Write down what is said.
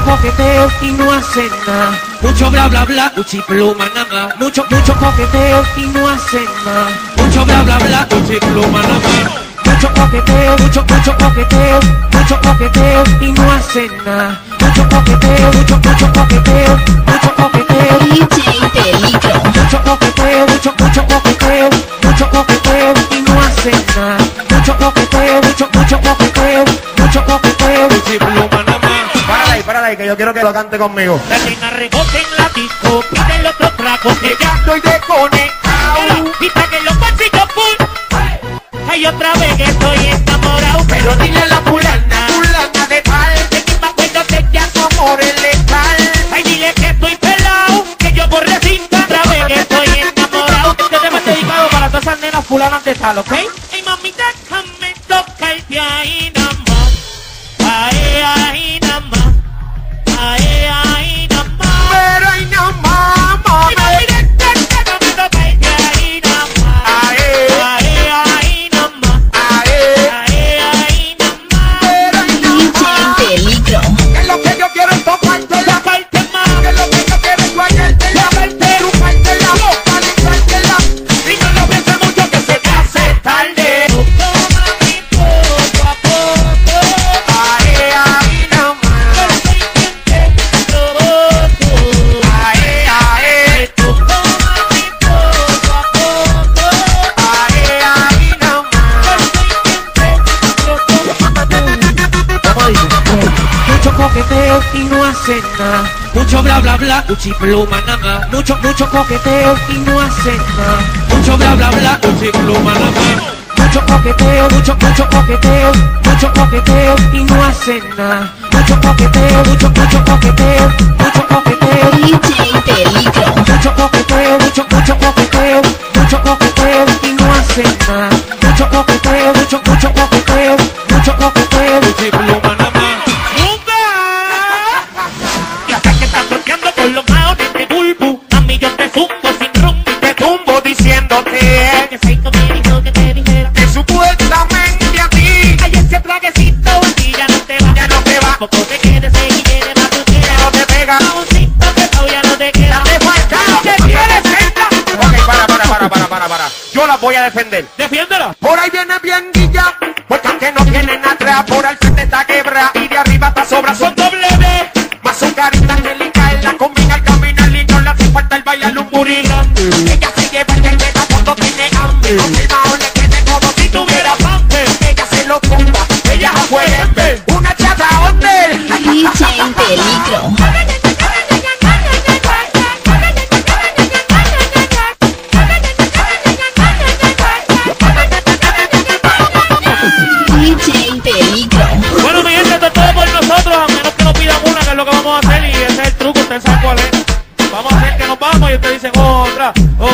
coqueteo y no hacen nada. Mucho bla bla bla, cuchipluma nada más. Mucho coqueteo y no hacen nada. Mucho bla bla bla, cuchipluma nada más. Mucho coqueteo y no hacen nada. Mucho coqueteo DJ Peligro. Mucho coqueteo y no hacen nada. Mucho coqueteo cuchipluma nada más. Párala ahí, que yo quiero que lo cante conmigo. La nena rebote en la disco, pide el otro trago, que ya estoy desconectado. Y que los bolsillos full. Hay otra vez que estoy enamorado, pero dile a la fulana de tal, de que me acuerdo que ya su amor es letal. Ay, dile que estoy pelado, que yo por recinta, otra vez que estoy enamorado. Este tema es dedicado para todas esas nenas fulanas de tal, ¿ok? Ay, mami, déjame tocarte ahí nada más. Ahí nada más. Ahí nada más. Pero ahí nada más, mami. Ay, mami, déjame tocarte ahí nada más. Ahí nada más. Ahí nada más. DJ Peligro. Que lo que yo quiero es tocarte la Parte más. que lo que yo quiero es guayarte la parte, chuparte la boca, limpiártela. Y no lo pienses mucho que se te hace tarde. Tómame poco a poco. Ahí nada más. Pero soy quien te provoco. Ahí. Tómame poco a poco. Ahí nada más. Pero soy quien te provoco. Mucho coqueteo y no hacen nada. Mucho bla bla bla, cuchipluma nada más. Mucho coqueteo y no hacen nada. Mucho bla bla bla, cuchipluma nada más. Mucho coqueteo y no hacen nada. Mucho coqueteo DJ Peligro. mucho coqueteo y no hacen nada. Mucho coqueteo cuchipluma nada más. Y hasta que estás bloqueando con los maones de bulbu, a mí yo te zumbo sin rumbo y te tumbo diciéndote que Seiko me dijo que te dijera Que supuestamente a ti ay, ese traguecito aquí ya no te va. Poco te quedes y quieres más tú quieras. no te pega. Jamoncito que todavía no te queda. Te falta. ¿Qué quieres, Seiko? Ok, para. Yo la voy a defender. Defiéndela. Por ahí viene bien guilla, porque aunque no tienen atrás, por al frente está quebra y de arriba está sobra. Son Son doble B. más su carita angelical, la combina al caminar y no le hace falta el bailar un burilán. Ella se lleva el mega cuando tiene hambre, no se mao le quede como si tuviera hambre. Ella se lo tumba, ella fue en una chata under. DJ Peligro. DJ Peligro. Bueno, mi gente, esto es todo por nosotros, a menos que nos pidan una, que es lo que vamos a hacer, y ese es el truco, usted sabe cuál es. Vamos a hacer que nos vamos y ustedes dicen otra.